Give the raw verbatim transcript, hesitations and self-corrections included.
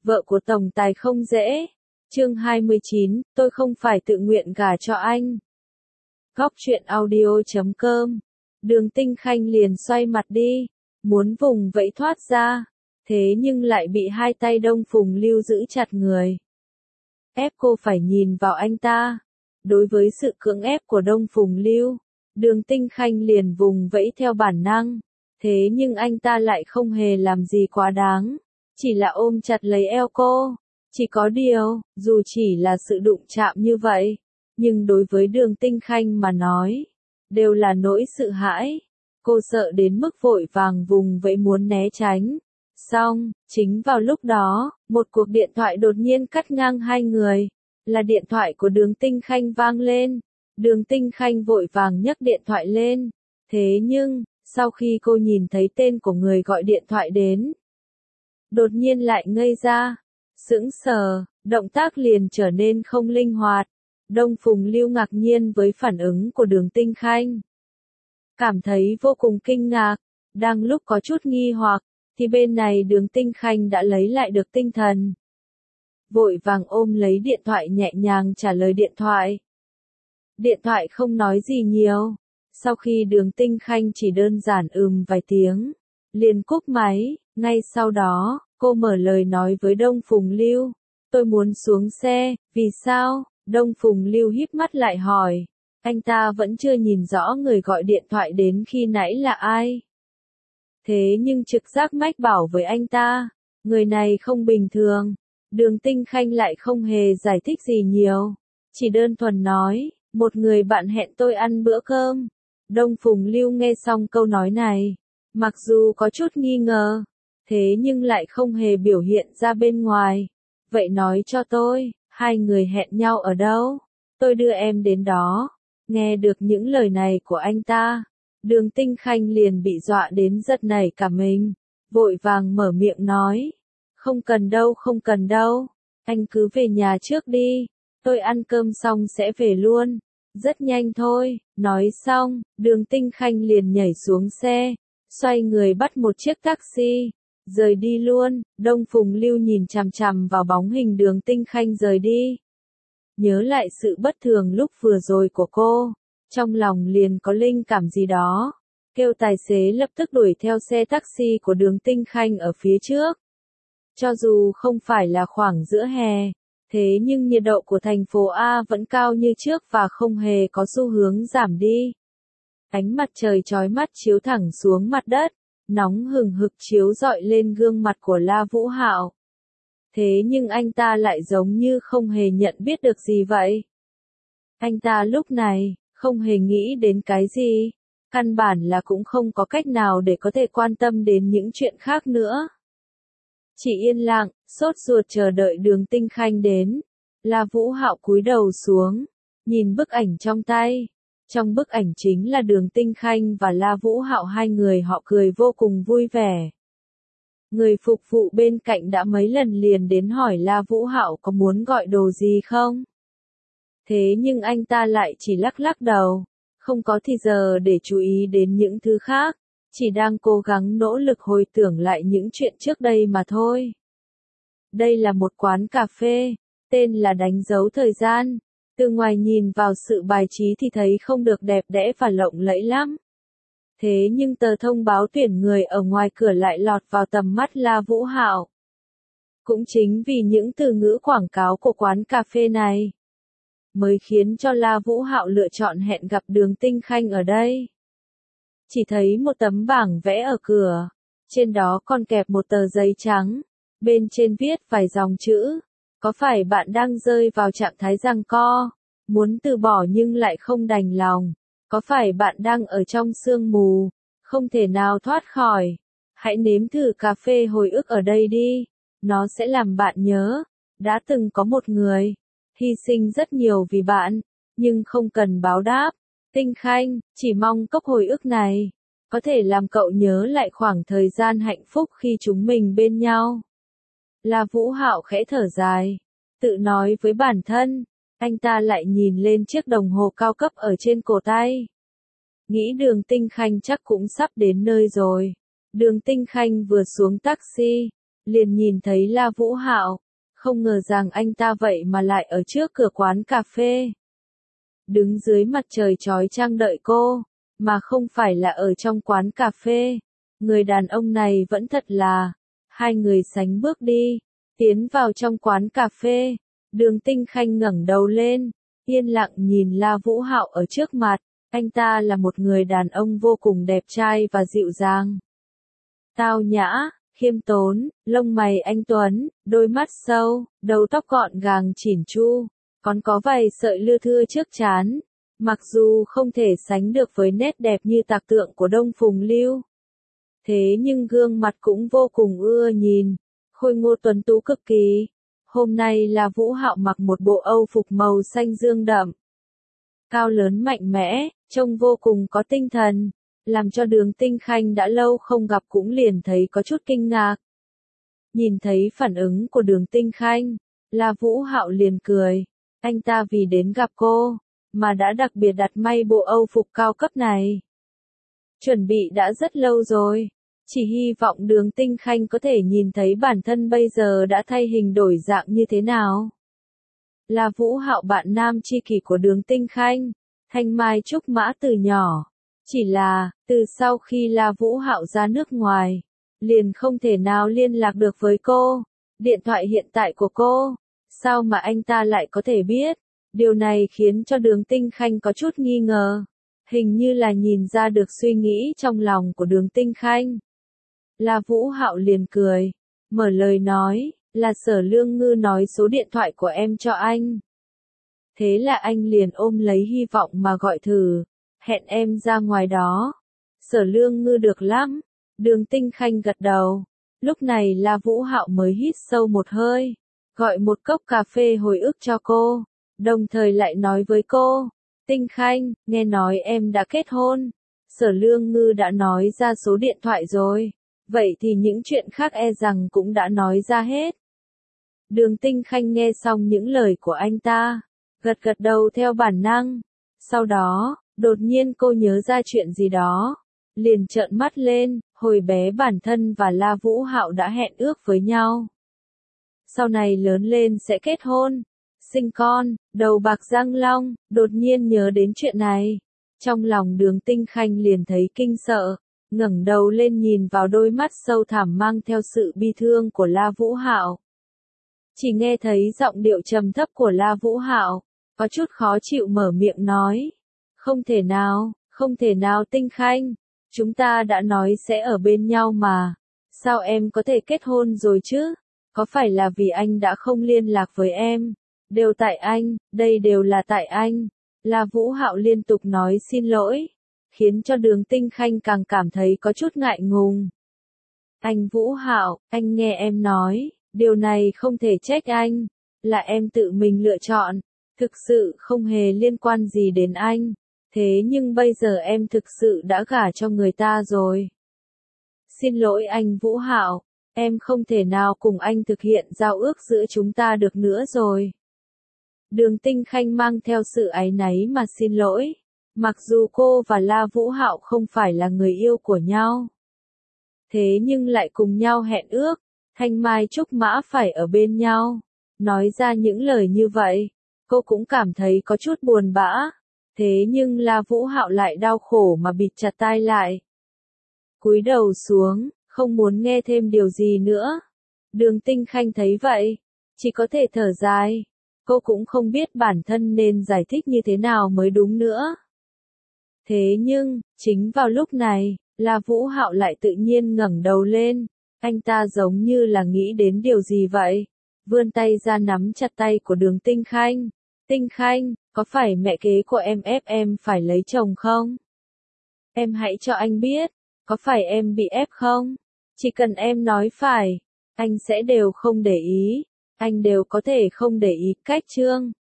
Vợ của tổng tài không dễ. Chương hai mươi chín, tôi không phải tự nguyện gả cho anh. Góc truyện audio chấm com. Đường Tinh Khanh liền xoay mặt đi, muốn vùng vẫy thoát ra, thế nhưng lại bị hai tay Đông Phùng Lưu giữ chặt người. Ép cô phải nhìn vào anh ta. Đối với sự cưỡng ép của Đông Phùng Lưu, Đường Tinh Khanh liền vùng vẫy theo bản năng, thế nhưng anh ta lại không hề làm gì quá đáng, chỉ là ôm chặt lấy eo cô. Chỉ có điều, dù chỉ là sự đụng chạm như vậy, nhưng đối với Đường Tinh Khanh mà nói, đều là nỗi sợ hãi. Cô sợ đến mức vội vàng vùng vẫy muốn né tránh. Xong, chính vào lúc đó, một cuộc điện thoại đột nhiên cắt ngang hai người. Là điện thoại của Đường Tinh Khanh vang lên. Đường Tinh Khanh vội vàng nhấc điện thoại lên. Thế nhưng, sau khi cô nhìn thấy tên của người gọi điện thoại đến, đột nhiên lại ngây ra. Sững sờ, động tác liền trở nên không linh hoạt. Đông Phùng Lưu ngạc nhiên với phản ứng của Đường Tinh Khanh. Cảm thấy vô cùng kinh ngạc, đang lúc có chút nghi hoặc, thì bên này Đường Tinh Khanh đã lấy lại được tinh thần. Vội vàng ôm lấy điện thoại nhẹ nhàng trả lời điện thoại. Điện thoại không nói gì nhiều, sau khi Đường Tinh Khanh chỉ đơn giản ừm vài tiếng, liền cúp máy. Ngay sau đó, cô mở lời nói với Đông Phùng Lưu, tôi muốn xuống xe. Vì sao? Đông Phùng Lưu híp mắt lại hỏi. Anh ta vẫn chưa nhìn rõ người gọi điện thoại đến khi nãy là ai. Thế nhưng trực giác mách bảo với anh ta, người này không bình thường. Đường Tinh Khanh lại không hề giải thích gì nhiều, chỉ đơn thuần nói, một người bạn hẹn tôi ăn bữa cơm. Đông Phùng Lưu nghe xong câu nói này, mặc dù có chút nghi ngờ, thế nhưng lại không hề biểu hiện ra bên ngoài. Vậy nói cho tôi, hai người hẹn nhau ở đâu? Tôi đưa em đến đó. Nghe được những lời này của anh ta, Đường Tinh Khanh liền bị dọa đến giật nảy cả mình, vội vàng mở miệng nói. Không cần đâu, không cần đâu. Anh cứ về nhà trước đi. Tôi ăn cơm xong sẽ về luôn. Rất nhanh thôi. Nói xong, Đường Tinh Khanh liền nhảy xuống xe, xoay người bắt một chiếc taxi, rời đi luôn. Đông Phùng Lưu nhìn chằm chằm vào bóng hình Đường Tinh Khanh rời đi. Nhớ lại sự bất thường lúc vừa rồi của cô, trong lòng liền có linh cảm gì đó. Kêu tài xế lập tức đuổi theo xe taxi của Đường Tinh Khanh ở phía trước. Cho dù không phải là khoảng giữa hè, thế nhưng nhiệt độ của thành phố A vẫn cao như trước và không hề có xu hướng giảm đi. Ánh mặt trời chói mắt chiếu thẳng xuống mặt đất, nóng hừng hực chiếu rọi lên gương mặt của La Vũ Hạo. Thế nhưng anh ta lại giống như không hề nhận biết được gì vậy. Anh ta lúc này, không hề nghĩ đến cái gì, căn bản là cũng không có cách nào để có thể quan tâm đến những chuyện khác nữa. Chỉ yên lặng, sốt ruột chờ đợi Đường Tinh Khanh đến. La Vũ Hạo cúi đầu xuống, nhìn bức ảnh trong tay. Trong bức ảnh chính là Đường Tinh Khanh và La Vũ Hạo, hai người họ cười vô cùng vui vẻ. Người phục vụ bên cạnh đã mấy lần liền đến hỏi La Vũ Hạo có muốn gọi đồ gì không. Thế nhưng anh ta lại chỉ lắc lắc đầu, không có thì giờ để chú ý đến những thứ khác, chỉ đang cố gắng nỗ lực hồi tưởng lại những chuyện trước đây mà thôi. Đây là một quán cà phê, tên là Đánh dấu thời gian. Từ ngoài nhìn vào sự bài trí thì thấy không được đẹp đẽ và lộng lẫy lắm. Thế nhưng tờ thông báo tuyển người ở ngoài cửa lại lọt vào tầm mắt La Vũ Hạo. Cũng chính vì những từ ngữ quảng cáo của quán cà phê này, mới khiến cho La Vũ Hạo lựa chọn hẹn gặp Đường Tinh Khanh ở đây. Chỉ thấy một tấm bảng vẽ ở cửa, trên đó còn kẹp một tờ giấy trắng, bên trên viết vài dòng chữ. Có phải bạn đang rơi vào trạng thái giằng co, muốn từ bỏ nhưng lại không đành lòng? Có phải bạn đang ở trong sương mù, không thể nào thoát khỏi? Hãy nếm thử cà phê hồi ức ở đây đi, nó sẽ làm bạn nhớ, đã từng có một người, hy sinh rất nhiều vì bạn, nhưng không cần báo đáp. Tinh Khanh, chỉ mong cốc hồi ức này, có thể làm cậu nhớ lại khoảng thời gian hạnh phúc khi chúng mình bên nhau. La Vũ Hạo khẽ thở dài, tự nói với bản thân. Anh ta lại nhìn lên chiếc đồng hồ cao cấp ở trên cổ tay. Nghĩ Đường Tinh Khanh chắc cũng sắp đến nơi rồi. Đường Tinh Khanh vừa xuống taxi, liền nhìn thấy La Vũ Hạo, không ngờ rằng anh ta vậy mà lại ở trước cửa quán cà phê. Đứng dưới mặt trời chói chang đợi cô, mà không phải là ở trong quán cà phê. Người đàn ông này vẫn thật là, hai người sánh bước đi, tiến vào trong quán cà phê. Đường Tinh Khanh ngẩng đầu lên, yên lặng nhìn La Vũ Hạo ở trước mặt. Anh ta là một người đàn ông vô cùng đẹp trai và dịu dàng. Tao nhã, khiêm tốn, lông mày anh tuấn, đôi mắt sâu, đầu tóc gọn gàng chỉn chu, còn có vài sợi lưa thưa trước trán. Mặc dù không thể sánh được với nét đẹp như tạc tượng của Đông Phùng Lưu, thế nhưng gương mặt cũng vô cùng ưa nhìn, khôi ngô tuấn tú cực kỳ. Hôm nay là Vũ Hạo mặc một bộ Âu phục màu xanh dương đậm, cao lớn mạnh mẽ, trông vô cùng có tinh thần, làm cho Đường Tinh Khanh đã lâu không gặp cũng liền thấy có chút kinh ngạc. Nhìn thấy phản ứng của Đường Tinh Khanh, là Vũ Hạo liền cười, anh ta vì đến gặp cô, mà đã đặc biệt đặt may bộ Âu phục cao cấp này. Chuẩn bị đã rất lâu rồi, chỉ hy vọng Đường Tinh Khanh có thể nhìn thấy bản thân bây giờ đã thay hình đổi dạng như thế nào. Là Vũ Hạo bạn nam tri kỷ của Đường Tinh Khanh, thanh mai trúc mã từ nhỏ. Chỉ là, từ sau khi La Vũ Hạo ra nước ngoài, liền không thể nào liên lạc được với cô. Điện thoại hiện tại của cô, sao mà anh ta lại có thể biết? Điều này khiến cho Đường Tinh Khanh có chút nghi ngờ. Hình như là nhìn ra được suy nghĩ trong lòng của Đường Tinh Khanh. La Vũ Hạo liền cười, mở lời nói, là Sở Lương Ngư nói số điện thoại của em cho anh. Thế là anh liền ôm lấy hy vọng mà gọi thử, hẹn em ra ngoài đó. Sở Lương Ngư được lắm. Đường Tinh Khanh gật đầu. Lúc này La Vũ Hạo mới hít sâu một hơi, gọi một cốc cà phê hồi ức cho cô, đồng thời lại nói với cô, Tinh Khanh, nghe nói em đã kết hôn. Sở Lương Ngư đã nói ra số điện thoại rồi, vậy thì những chuyện khác e rằng cũng đã nói ra hết. Đường Tinh Khanh nghe xong những lời của anh ta, gật gật đầu theo bản năng. Sau đó, đột nhiên cô nhớ ra chuyện gì đó, liền trợn mắt lên, hồi bé bản thân và La Vũ Hạo đã hẹn ước với nhau. Sau này lớn lên sẽ kết hôn, sinh con, đầu bạc răng long, đột nhiên nhớ đến chuyện này. Trong lòng Đường Tinh Khanh liền thấy kinh sợ, ngẩng đầu lên nhìn vào đôi mắt sâu thẳm mang theo sự bi thương của La Vũ Hạo. Chỉ nghe thấy giọng điệu trầm thấp của La Vũ Hạo, có chút khó chịu mở miệng nói. Không thể nào, không thể nào Tinh Khanh, chúng ta đã nói sẽ ở bên nhau mà, sao em có thể kết hôn rồi chứ? Có phải là vì anh đã không liên lạc với em? Đều tại anh, đây đều là tại anh. La Vũ Hạo liên tục nói xin lỗi, khiến cho Đường Tinh Khanh càng cảm thấy có chút ngại ngùng. Anh Vũ Hạo, anh nghe em nói, điều này không thể trách anh, là em tự mình lựa chọn, thực sự không hề liên quan gì đến anh. Thế nhưng bây giờ em thực sự đã gả cho người ta rồi. Xin lỗi anh Vũ Hạo, em không thể nào cùng anh thực hiện giao ước giữa chúng ta được nữa rồi. Đường Tinh Khanh mang theo sự áy náy mà xin lỗi. Mặc dù cô và La Vũ Hạo không phải là người yêu của nhau, thế nhưng lại cùng nhau hẹn ước, thanh mai trúc mã phải ở bên nhau. Nói ra những lời như vậy, cô cũng cảm thấy có chút buồn bã. Thế nhưng La Vũ Hạo lại đau khổ mà bịt chặt tai lại. Cúi đầu xuống, không muốn nghe thêm điều gì nữa. Đường Tinh Khanh thấy vậy, chỉ có thể thở dài. Cô cũng không biết bản thân nên giải thích như thế nào mới đúng nữa. Thế nhưng, chính vào lúc này, La Vũ Hạo lại tự nhiên ngẩng đầu lên. Anh ta giống như là nghĩ đến điều gì vậy. Vươn tay ra nắm chặt tay của Đường Tinh Khanh. Tinh Khanh, có phải mẹ kế của em ép em phải lấy chồng không? Em hãy cho anh biết, có phải em bị ép không? Chỉ cần em nói phải, anh sẽ đều không để ý, anh đều có thể không để ý. Cách chương